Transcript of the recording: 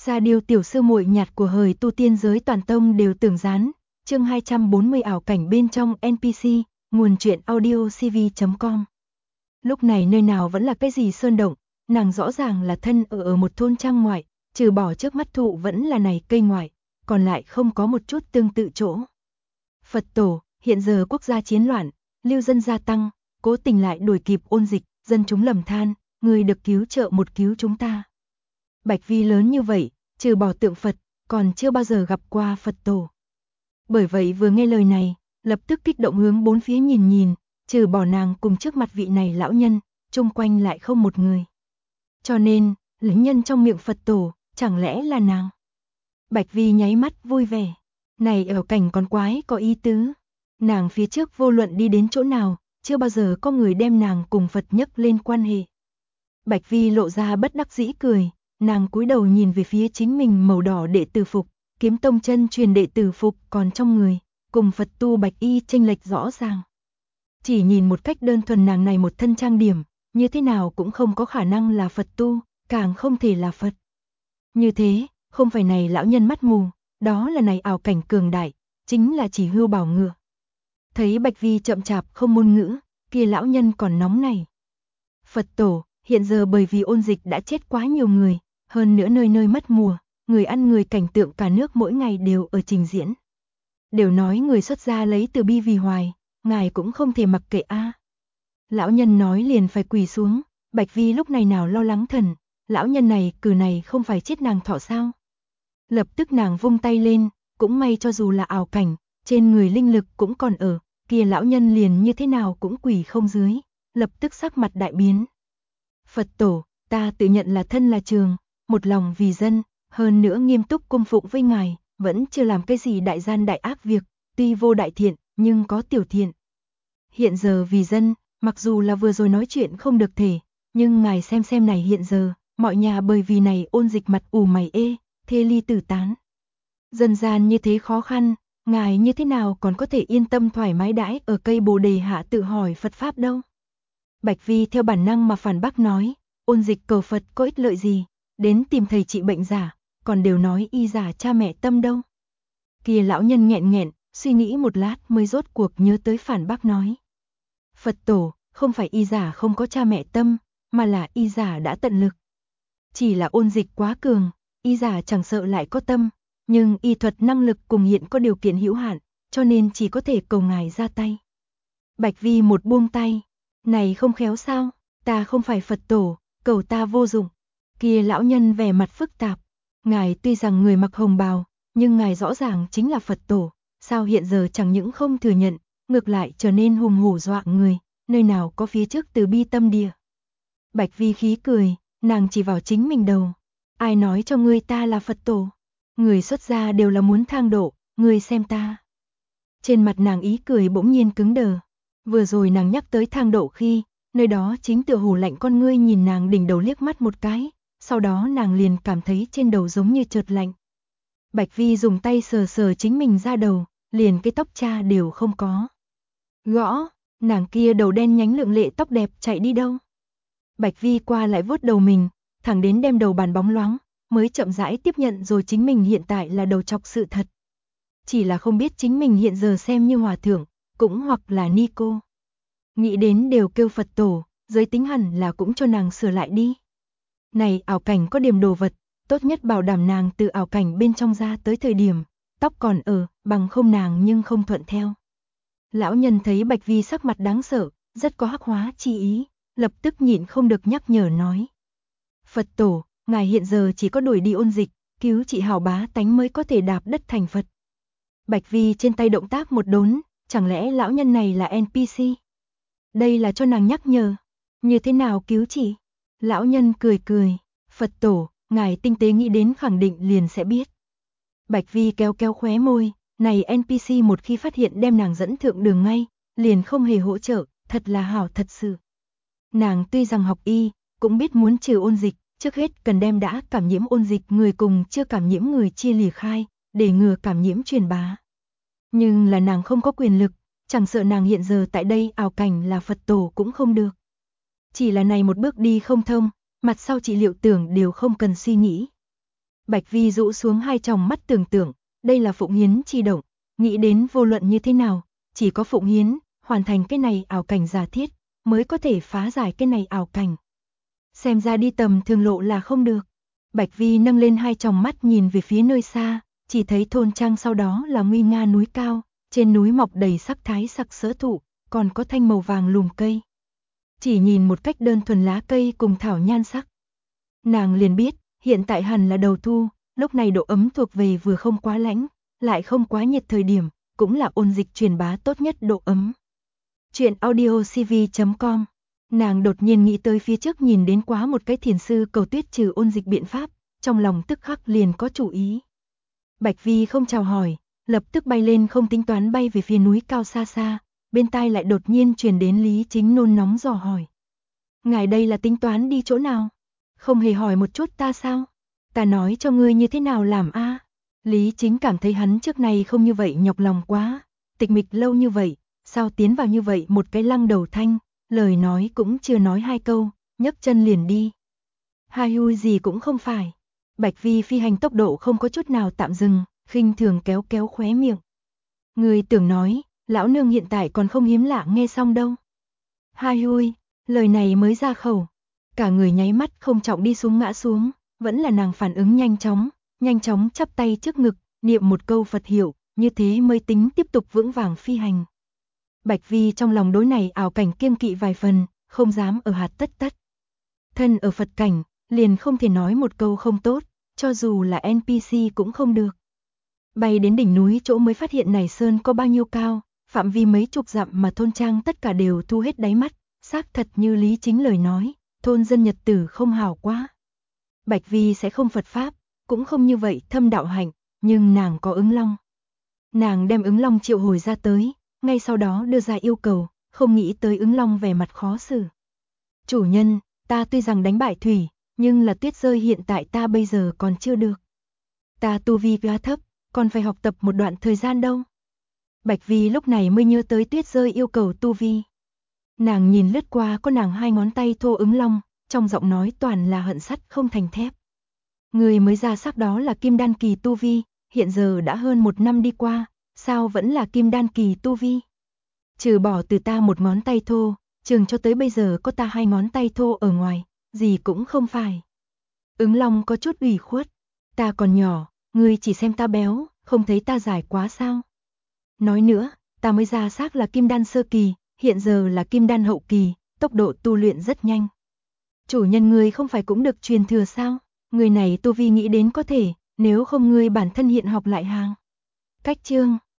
Sa Điêu tiểu sư muội nhạt của hời tu tiên giới toàn tông đều tưởng dán. Chương 240 ảo cảnh bên trong NPC, nguồn truyện audio cv.com. Lúc này nơi nào vẫn là cái gì sơn động, nàng rõ ràng là thân ở một thôn trang ngoại, trừ bỏ trước mắt thụ vẫn là này cây ngoại, còn lại không có một chút tương tự chỗ. Phật tổ, hiện giờ quốc gia chiến loạn, lưu dân gia tăng, cố tình lại đuổi kịp ôn dịch, dân chúng lầm than, người được cứu trợ một cứu chúng ta. Bạch Vi lớn như vậy, trừ bỏ tượng Phật, còn chưa bao giờ gặp qua Phật tổ. Bởi vậy vừa nghe lời này, lập tức kích động hướng bốn phía nhìn nhìn, trừ bỏ nàng cùng trước mặt vị này lão nhân, chung quanh lại không một người. Cho nên, lãnh nhân trong miệng Phật tổ, chẳng lẽ là nàng? Bạch Vi nháy mắt vui vẻ. Này ở cảnh còn quái có ý tứ. Nàng phía trước vô luận đi đến chỗ nào, chưa bao giờ có người đem nàng cùng Phật nhấc lên quan hệ. Bạch Vi lộ ra bất đắc dĩ cười, nàng cúi đầu nhìn về phía chính mình màu đỏ đệ tử phục, Kiếm Tông chân truyền đệ tử phục còn trong người, cùng Phật tu bạch y chênh lệch rõ ràng. Chỉ nhìn một cách đơn thuần nàng này một thân trang điểm, như thế nào cũng không có khả năng là Phật tu, càng không thể là Phật. Như thế, không phải này lão nhân mắt mù, đó là này ảo cảnh cường đại, chính là chỉ hưu bảo ngựa. Thấy Bạch Vi chậm chạp không ngôn ngữ, kia lão nhân còn nóng này. Phật tổ, hiện giờ bởi vì ôn dịch đã chết quá nhiều người, hơn nữa nơi nơi mất mùa, người ăn người cảnh tượng cả nước mỗi ngày đều ở trình diễn. Đều nói người xuất gia lấy từ bi vì hoài, ngài cũng không thể mặc kệ a. Lão nhân nói liền phải quỳ xuống, Bạch Vi lúc này nào lo lắng thần, lão nhân này cử này không phải chết nàng thọ sao. Lập tức nàng vung tay lên, cũng may cho dù là ảo cảnh, trên người linh lực cũng còn ở, kia lão nhân liền như thế nào cũng quỳ không dưới, lập tức sắc mặt đại biến. Phật tổ, ta tự nhận là thân là trường, một lòng vì dân, hơn nữa nghiêm túc cung phụng với ngài, vẫn chưa làm cái gì đại gian đại ác việc, tuy vô đại thiện, nhưng có tiểu thiện. Hiện giờ vì dân, mặc dù là vừa rồi nói chuyện không được thể, nhưng ngài xem này hiện giờ, mọi nhà bởi vì này ôn dịch mặt ủ mày ê, thê ly tử tán. Dân gian như thế khó khăn, ngài như thế nào còn có thể yên tâm thoải mái đãi ở cây bồ đề hạ tự hỏi Phật Pháp đâu. Bạch Vi theo bản năng mà phản bác nói, ôn dịch cầu Phật có ích lợi gì, đến tìm thầy trị bệnh giả, còn đều nói y giả cha mẹ tâm đâu. Kia lão nhân nghẹn nghẹn, suy nghĩ một lát mới rốt cuộc nhớ tới phản bác nói. Phật tổ, không phải y giả không có cha mẹ tâm, mà là y giả đã tận lực. Chỉ là ôn dịch quá cường, y giả chẳng sợ lại có tâm, nhưng y thuật năng lực cùng hiện có điều kiện hữu hạn, cho nên chỉ có thể cầu ngài ra tay. Bạch Vi một buông tay, này không khéo sao, ta không phải Phật tổ, cầu ta vô dụng. Kia lão nhân vẻ mặt phức tạp, ngài tuy rằng người mặc hồng bào, nhưng ngài rõ ràng chính là Phật tổ, sao hiện giờ chẳng những không thừa nhận, ngược lại trở nên hùng hổ dọa người, nơi nào có phía trước từ bi tâm địa. Bạch Vi khí cười, nàng chỉ vào chính mình đầu, ai nói cho ngươi ta là Phật tổ, người xuất gia đều là muốn thang độ, ngươi xem ta. Trên mặt nàng ý cười bỗng nhiên cứng đờ, vừa rồi nàng nhắc tới thang độ khi, nơi đó chính tựa hồ lạnh con ngươi nhìn nàng đỉnh đầu liếc mắt một cái, sau đó nàng liền cảm thấy trên đầu giống như chợt lạnh. Bạch Vi dùng tay sờ sờ chính mình ra đầu, liền cái tóc cha đều không có. Gõ, nàng kia đầu đen nhánh lượng lệ tóc đẹp chạy đi đâu? Bạch Vi qua lại vuốt đầu mình, thẳng đến đem đầu bàn bóng loáng, mới chậm rãi tiếp nhận rồi chính mình hiện tại là đầu trọc sự thật. Chỉ là không biết chính mình hiện giờ xem như hòa thượng, cũng hoặc là ni cô. Nghĩ đến đều kêu Phật tổ, giới tính hẳn là cũng cho nàng sửa lại đi. Này ảo cảnh có điểm đồ vật, tốt nhất bảo đảm nàng từ ảo cảnh bên trong ra tới thời điểm, tóc còn ở, bằng không nàng nhưng không thuận theo. Lão nhân thấy Bạch Vi sắc mặt đáng sợ, rất có hắc hóa chi ý, lập tức nhịn không được nhắc nhở nói. Phật tổ, ngài hiện giờ chỉ có đuổi đi ôn dịch, cứu trị hảo bá tánh mới có thể đạp đất thành Phật. Bạch Vi trên tay động tác một đốn, chẳng lẽ lão nhân này là NPC? Đây là cho nàng nhắc nhở, như thế nào cứu trị? Lão nhân cười cười, Phật tổ, ngài tinh tế nghĩ đến khẳng định liền sẽ biết. Bạch Vi kéo kéo khóe môi, này NPC một khi phát hiện đem nàng dẫn thượng đường ngay, liền không hề hỗ trợ, thật là hảo thật sự. Nàng tuy rằng học y, cũng biết muốn trừ ôn dịch, trước hết cần đem đã cảm nhiễm ôn dịch người cùng chưa cảm nhiễm người chia lìa khai, để ngừa cảm nhiễm truyền bá. Nhưng là nàng không có quyền lực, chẳng sợ nàng hiện giờ tại đây ảo cảnh là Phật tổ cũng không được. Chỉ là này một bước đi không thông, mặt sau trị liệu tưởng đều không cần suy nghĩ. Bạch Vi rũ xuống hai tròng mắt tưởng tượng, đây là Phụng Hiến chi động, nghĩ đến vô luận như thế nào, chỉ có Phụng Hiến hoàn thành cái này ảo cảnh giả thiết, mới có thể phá giải cái này ảo cảnh. Xem ra đi tầm thường lộ là không được. Bạch Vi nâng lên hai tròng mắt nhìn về phía nơi xa, chỉ thấy thôn trang sau đó là nguy nga núi cao, trên núi mọc đầy sắc thái sặc sỡ thụ, còn có thanh màu vàng lùm cây. Chỉ nhìn một cách đơn thuần lá cây cùng thảo nhan sắc. Nàng liền biết, hiện tại hẳn là đầu thu, lúc này độ ấm thuộc về vừa không quá lạnh, lại không quá nhiệt thời điểm, cũng là ôn dịch truyền bá tốt nhất độ ấm. Chuyện audiocv.com. Nàng đột nhiên nghĩ tới phía trước nhìn đến quá một cái thiền sư cầu tuyết trừ ôn dịch biện pháp, trong lòng tức khắc liền có chủ ý. Bạch Vi không chào hỏi, lập tức bay lên không tính toán bay về phía núi cao xa xa, bên tai lại đột nhiên truyền đến Lý Chính nôn nóng dò hỏi. Ngài đây là tính toán đi chỗ nào? Không hề hỏi một chút ta sao? Ta nói cho ngươi như thế nào làm a? Lý Chính cảm thấy hắn trước này không như vậy nhọc lòng quá, tịch mịch lâu như vậy, sao tiến vào như vậy một cái lăng đầu thanh, lời nói cũng chưa nói hai câu, nhấc chân liền đi. Hai hui gì cũng không phải. Bạch Vi phi hành tốc độ không có chút nào tạm dừng, khinh thường kéo kéo khóe miệng. Người tưởng nói, lão nương hiện tại còn không hiếm lạ nghe xong đâu. Hai hui, lời này mới ra khẩu. Cả người nháy mắt không trọng đi xuống ngã xuống, vẫn là nàng phản ứng nhanh chóng chắp tay trước ngực, niệm một câu Phật hiệu, như thế mới tính tiếp tục vững vàng phi hành. Bạch Vi trong lòng đối này ảo cảnh kiêng kỵ vài phần, không dám ở hạt tất tất. Thân ở Phật cảnh, liền không thể nói một câu không tốt, cho dù là NPC cũng không được. Bay đến đỉnh núi chỗ mới phát hiện này sơn có bao nhiêu cao, phạm vi mấy chục dặm mà thôn trang tất cả đều thu hết đáy mắt, xác thật như Lý Chính lời nói, thôn dân nhật tử không hảo quá. Bạch Vi sẽ không Phật Pháp, cũng không như vậy thâm đạo hạnh, nhưng nàng có ứng long. Nàng đem ứng long triệu hồi ra tới, ngay sau đó đưa ra yêu cầu, không nghĩ tới ứng long vẻ mặt khó xử. Chủ nhân, ta tuy rằng đánh bại thủy, nhưng là tuyết rơi hiện tại ta bây giờ còn chưa được. Ta tu vi quá thấp, còn phải học tập một đoạn thời gian đâu. Bạch Vi lúc này mới nhớ tới tuyết rơi yêu cầu tu vi. Nàng nhìn lướt qua có nàng hai ngón tay thô ứng long, trong giọng nói toàn là hận sắt không thành thép. Người mới ra sắc đó là kim đan kỳ tu vi, hiện giờ đã hơn 1 năm đi qua, sao vẫn là kim đan kỳ tu vi? Trừ bỏ từ ta một ngón tay thô, chừng cho tới bây giờ có ta hai ngón tay thô ở ngoài, gì cũng không phải. Ứng long có chút ủy khuất, ta còn nhỏ, ngươi chỉ xem ta béo, không thấy ta dài quá sao? Nói nữa, ta mới ra xác là kim đan sơ kỳ, hiện giờ là kim đan hậu kỳ, tốc độ tu luyện rất nhanh. Chủ nhân ngươi không phải cũng được truyền thừa sao? Người này tu vi nghĩ đến có thể, nếu không ngươi bản thân hiện học lại hàng. Cách chương